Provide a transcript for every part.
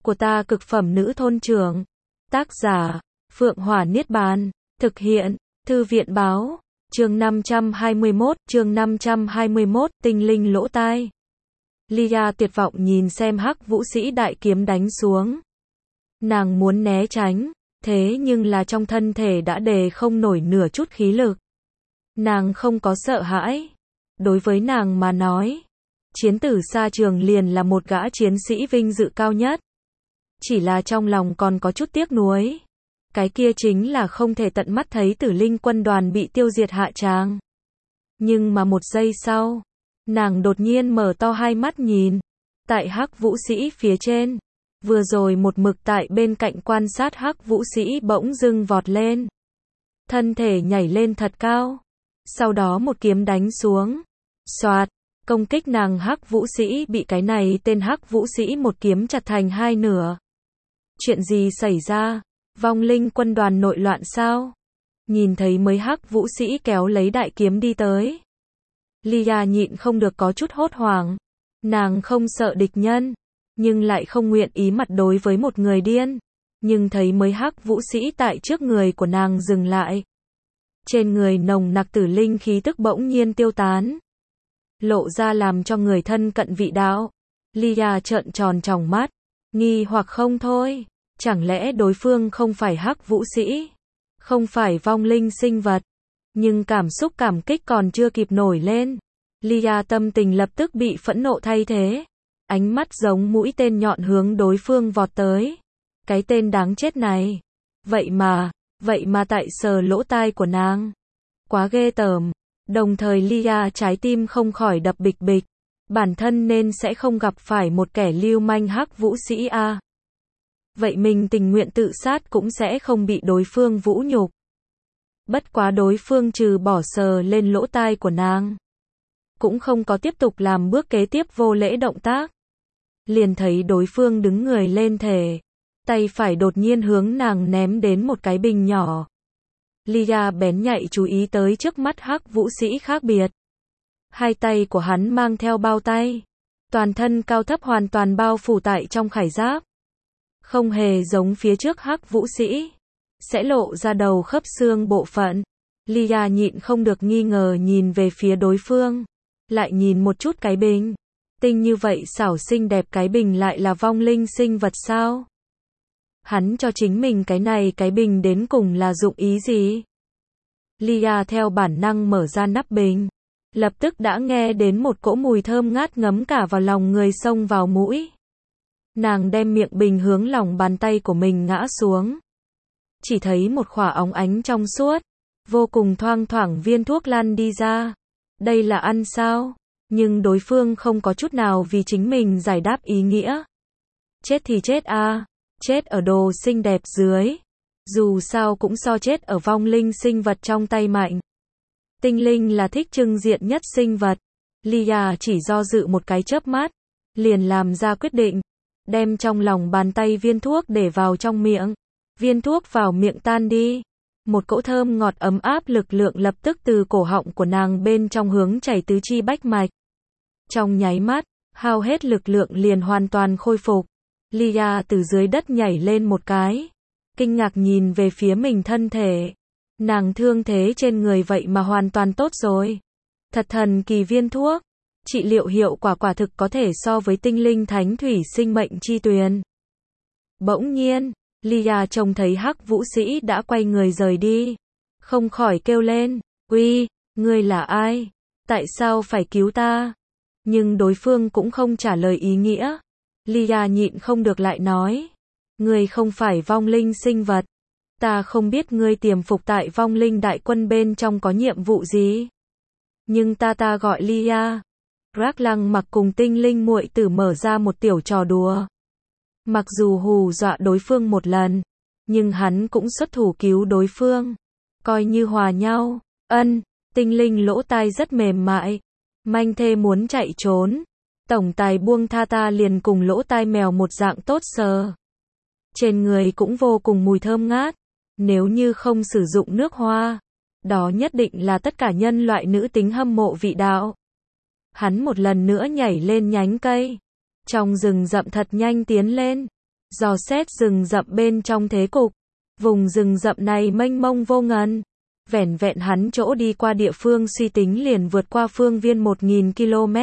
của ta cực phẩm nữ thôn trưởng. Tác giả, Phượng Hỏa Niết Bàn. Thực hiện, Thư viện báo. Chương 521, tinh linh lỗ tai. Lia tuyệt vọng nhìn xem Hắc Vũ Sĩ đại kiếm đánh xuống. Nàng muốn né tránh, thế nhưng là trong thân thể đã đề không nổi nửa chút khí lực. Nàng không có sợ hãi. Đối với nàng mà nói, chiến tử xa trường liền là một gã chiến sĩ vinh dự cao nhất. Chỉ là trong lòng còn có chút tiếc nuối. Cái kia chính là không thể tận mắt thấy Tử Linh quân đoàn bị tiêu diệt hạ tràng. Nhưng mà một giây sau, nàng đột nhiên mở to hai mắt nhìn. Tại Hắc Vũ Sĩ phía trên, vừa rồi một mực tại bên cạnh quan sát Hắc Vũ Sĩ bỗng dưng vọt lên. Thân thể nhảy lên thật cao. Sau đó một kiếm đánh xuống. Xoạt, công kích nàng Hắc Vũ Sĩ bị cái này tên Hắc Vũ Sĩ một kiếm chặt thành hai nửa. Chuyện gì xảy ra? Vong linh quân đoàn nội loạn sao? Nhìn thấy mới Hắc Vũ Sĩ kéo lấy đại kiếm đi tới. Lia nhịn không được có chút hốt hoảng. Nàng không sợ địch nhân, nhưng lại không nguyện ý mặt đối với một người điên. Nhưng thấy mới Hắc Vũ Sĩ tại trước người của nàng dừng lại. Trên người nồng nặc tử linh khí tức bỗng nhiên tiêu tán. Lộ ra làm cho người thân cận vị đạo. Lia trợn tròn tròng mắt. Nghi hoặc không thôi. Chẳng lẽ đối phương không phải Hắc Vũ Sĩ? Không phải vong linh sinh vật? Nhưng cảm xúc cảm kích còn chưa kịp nổi lên. Lia tâm tình lập tức bị phẫn nộ thay thế. Ánh mắt giống mũi tên nhọn hướng đối phương vọt tới. Cái tên đáng chết này. Vậy mà tại sờ lỗ tai của nàng. Quá ghê tởm. Đồng thời Lia trái tim không khỏi đập bịch bịch. Bản thân nên sẽ không gặp phải một kẻ lưu manh Hắc Vũ Sĩ a. Vậy mình tình nguyện tự sát cũng sẽ không bị đối phương vũ nhục. Bất quá đối phương trừ bỏ sờ lên lỗ tai của nàng, cũng không có tiếp tục làm bước kế tiếp vô lễ động tác. Liền thấy đối phương đứng người lên thể, tay phải đột nhiên hướng nàng ném đến một cái bình nhỏ. Lia bén nhạy chú ý tới trước mắt Hắc Vũ Sĩ khác biệt. Hai tay của hắn mang theo bao tay, toàn thân cao thấp hoàn toàn bao phủ tại trong khải giáp. Không hề giống phía trước Hắc Vũ Sĩ, sẽ lộ ra đầu khớp xương bộ phận. Lia nhịn không được nghi ngờ nhìn về phía đối phương, lại nhìn một chút cái bình. Tinh như vậy xảo xinh đẹp cái bình lại là vong linh sinh vật sao? Hắn cho chính mình cái này cái bình đến cùng là dụng ý gì? Lia theo bản năng mở ra nắp bình, lập tức đã nghe đến một cỗ mùi thơm ngát ngấm cả vào lòng người xông vào mũi. Nàng đem miệng bình hướng lòng bàn tay của mình ngã xuống. Chỉ thấy một khỏa óng ánh trong suốt, vô cùng thoang thoảng viên thuốc lan đi ra. Đây là ăn sao? Nhưng đối phương không có chút nào vì chính mình giải đáp ý nghĩa. Chết thì chết a, chết ở đồ xinh đẹp dưới. Dù sao cũng so chết ở vong linh sinh vật trong tay mạnh. Tinh linh là thích trưng diện nhất sinh vật. Lia chỉ do dự một cái chớp mắt, liền làm ra quyết định. Đem trong lòng bàn tay viên thuốc để vào trong miệng. Viên thuốc vào miệng tan đi. Một cỗ thơm ngọt ấm áp lực lượng lập tức từ cổ họng của nàng bên trong hướng chảy tứ chi bách mạch. Trong nháy mắt, hao hết lực lượng liền hoàn toàn khôi phục. Lia từ dưới đất nhảy lên một cái. Kinh ngạc nhìn về phía mình thân thể. Nàng thương thế trên người vậy mà hoàn toàn tốt rồi. Thật thần kỳ viên thuốc. Trị liệu hiệu quả quả thực có thể so với tinh linh thánh thủy sinh mệnh chi tuyền. Bỗng nhiên, Lia trông thấy Hắc Vũ Sĩ đã quay người rời đi. Không khỏi kêu lên, uy, ngươi là ai? Tại sao phải cứu ta? Nhưng đối phương cũng không trả lời ý nghĩa. Lia nhịn không được lại nói, ngươi không phải vong linh sinh vật. Ta không biết ngươi tiềm phục tại vong linh đại quân bên trong có nhiệm vụ gì. Nhưng ta gọi Lia. Rác Lăng Mặc cùng tinh linh muội tử mở ra một tiểu trò đùa. Mặc dù hù dọa đối phương một lần, nhưng hắn cũng xuất thủ cứu đối phương. Coi như hòa nhau. Tinh linh lỗ tai rất mềm mại. Manh thê muốn chạy trốn. Tổng tài buông tha ta liền cùng lỗ tai mèo một dạng tốt sờ. Trên người cũng vô cùng mùi thơm ngát. Nếu như không sử dụng nước hoa, đó nhất định là tất cả nhân loại nữ tính hâm mộ vị đạo. Hắn một lần nữa nhảy lên nhánh cây. Trong rừng rậm thật nhanh tiến lên. dò xét rừng rậm bên trong thế cục. Vùng rừng rậm này mênh mông vô ngần. Vẻn vẹn hắn chỗ đi qua địa phương suy tính liền vượt qua phương viên 1000 km.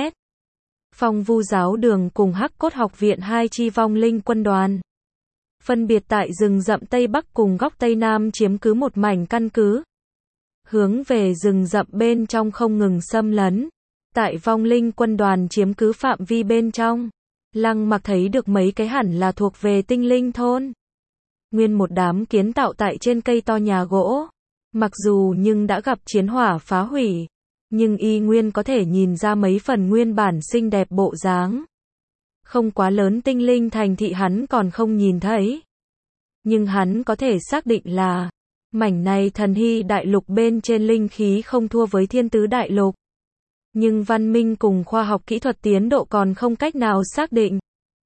Phong Vu giáo đường cùng Hắc Cốt học viện hai chi vong linh quân đoàn. Phân biệt tại rừng rậm Tây Bắc cùng góc Tây Nam chiếm cứ một mảnh căn cứ. Hướng về rừng rậm bên trong không ngừng xâm lấn. Tại vong linh quân đoàn chiếm cứ phạm vi bên trong, Lăng Mặc thấy được mấy cái hẳn là thuộc về tinh linh thôn. Nguyên một đám kiến tạo tại trên cây to nhà gỗ. Mặc dù nhưng đã gặp chiến hỏa phá hủy, nhưng y nguyên có thể nhìn ra mấy phần nguyên bản xinh đẹp bộ dáng. Không quá lớn tinh linh thành thị hắn còn không nhìn thấy. Nhưng hắn có thể xác định là, mảnh này thần hy đại lục bên trên linh khí không thua với thiên tứ đại lục. Nhưng văn minh cùng khoa học kỹ thuật tiến độ còn không cách nào xác định.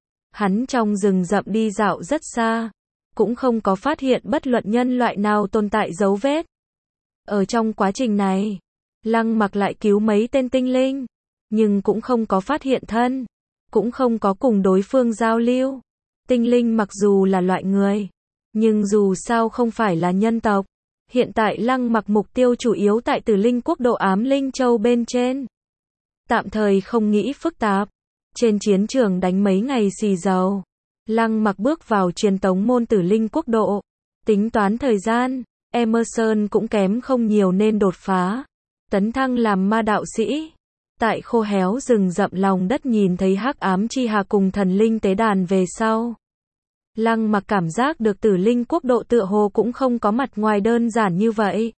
Hắn trong rừng rậm đi dạo rất xa, cũng không có phát hiện bất luận nhân loại nào tồn tại dấu vết. Ở trong quá trình này, Lăng Mặc lại cứu mấy tên tinh linh, nhưng cũng không có phát hiện thân, cũng không có cùng đối phương giao lưu. Tinh linh mặc dù là loại người, nhưng dù sao không phải là nhân tộc. Hiện tại Lăng Mặc mục tiêu chủ yếu tại Tử Linh quốc độ Ám Linh Châu bên trên. Tạm thời không nghĩ phức tạp. Trên chiến trường đánh mấy ngày xì dầu, Lăng Mặc bước vào truyền tống môn Tử Linh quốc độ. Tính toán thời gian, Emerson cũng kém không nhiều nên đột phá, tấn thăng làm ma đạo sĩ. Tại khô héo rừng rậm lòng đất nhìn thấy Hắc Ám Chi Hà cùng thần linh tế đàn về sau, Lăng Mặc cảm giác được Tử Linh quốc độ tựa hồ cũng không có mặt ngoài đơn giản như vậy.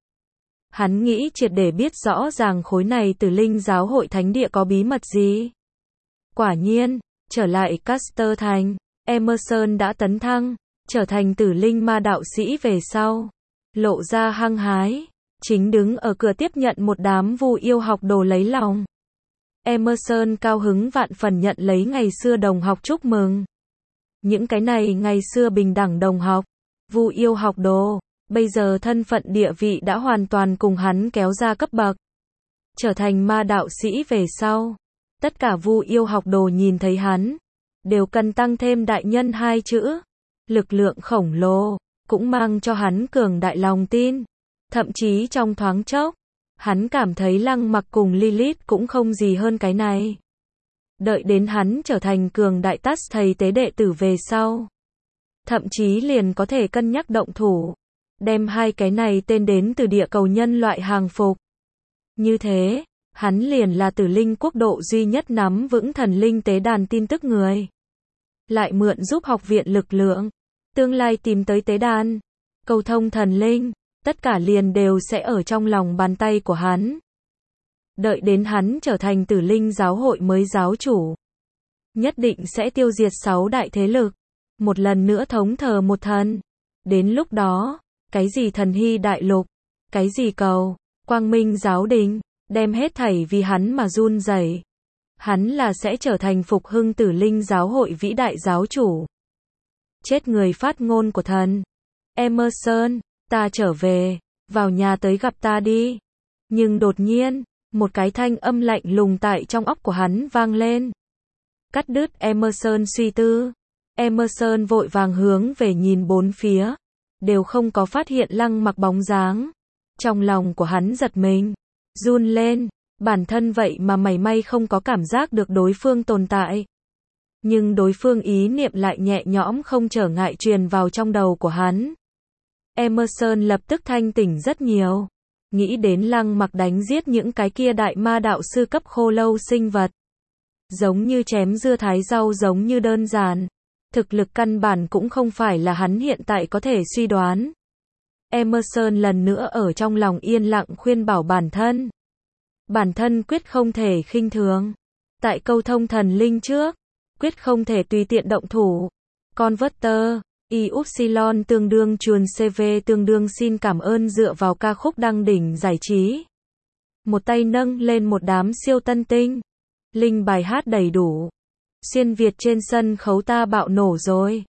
Hắn nghĩ triệt để biết rõ ràng khối này Tử Linh giáo hội thánh địa có bí mật gì. Quả nhiên, trở lại Caster Thành, Emerson đã tấn thăng, trở thành Tử Linh ma đạo sĩ về sau, lộ ra hăng hái, chính đứng ở cửa tiếp nhận một đám Vu yêu học đồ lấy lòng. Emerson cao hứng vạn phần nhận lấy ngày xưa đồng học chúc mừng. Những cái này ngày xưa bình đẳng đồng học, Vu yêu học đồ, bây giờ thân phận địa vị đã hoàn toàn cùng hắn kéo ra cấp bậc. Trở thành ma đạo sĩ về sau, tất cả Vu yêu học đồ nhìn thấy hắn, đều cần tăng thêm đại nhân hai chữ. Lực lượng khổng lồ, cũng mang cho hắn cường đại lòng tin. Thậm chí trong thoáng chốc, hắn cảm thấy Lăng Mặc cùng Lilith cũng không gì hơn cái này. Đợi đến hắn trở thành cường đại tát thầy tế đệ tử về sau, thậm chí liền có thể cân nhắc động thủ, đem hai cái này tên đến từ địa cầu nhân loại hàng phục. Như thế, hắn liền là Tử Linh quốc độ duy nhất nắm vững thần linh tế đàn tin tức người. Lại mượn giúp học viện lực lượng, tương lai tìm tới tế đàn, cầu thông thần linh, tất cả liền đều sẽ ở trong lòng bàn tay của hắn. Đợi đến hắn trở thành Tử Linh giáo hội mới giáo chủ, nhất định sẽ tiêu diệt 6 đại thế lực, một lần nữa thống thờ một thần. Đến lúc đó, cái gì thần hy đại lục, cái gì cầu, quang minh giáo đình, đem hết thảy vì hắn mà run rẩy. Hắn là sẽ trở thành phục hưng Tử Linh giáo hội vĩ đại giáo chủ. Chết người phát ngôn của thần. Emerson, ta trở về, vào nhà tới gặp ta đi. Nhưng đột nhiên, một cái thanh âm lạnh lùng tại trong óc của hắn vang lên. Cắt đứt Emerson suy tư. Emerson vội vàng hướng về nhìn bốn phía, đều không có phát hiện Lăng Mặc bóng dáng. Trong lòng của hắn giật mình, run lên, bản thân vậy mà mảy may không có cảm giác được đối phương tồn tại. Nhưng đối phương ý niệm lại nhẹ nhõm không trở ngại truyền vào trong đầu của hắn. Emerson lập tức thanh tỉnh rất nhiều, nghĩ đến Lăng Mặc đánh giết những cái kia đại ma đạo sư cấp khô lâu sinh vật. Giống như chém dưa thái rau, giống như đơn giản. Thực lực căn bản cũng không phải là hắn hiện tại có thể suy đoán. Emerson lần nữa ở trong lòng yên lặng khuyên bảo bản thân. Bản thân quyết không thể khinh thường. Tại câu thông thần linh trước, quyết không thể tùy tiện động thủ. Converter, Y-Upsilon tương đương chuồn CV tương đương xin cảm ơn dựa vào ca khúc đăng đỉnh giải trí. Một tay nâng lên một đám siêu tân tinh. Linh bài hát đầy đủ. Xuyên Việt trên sân khấu ta bạo nổ rồi.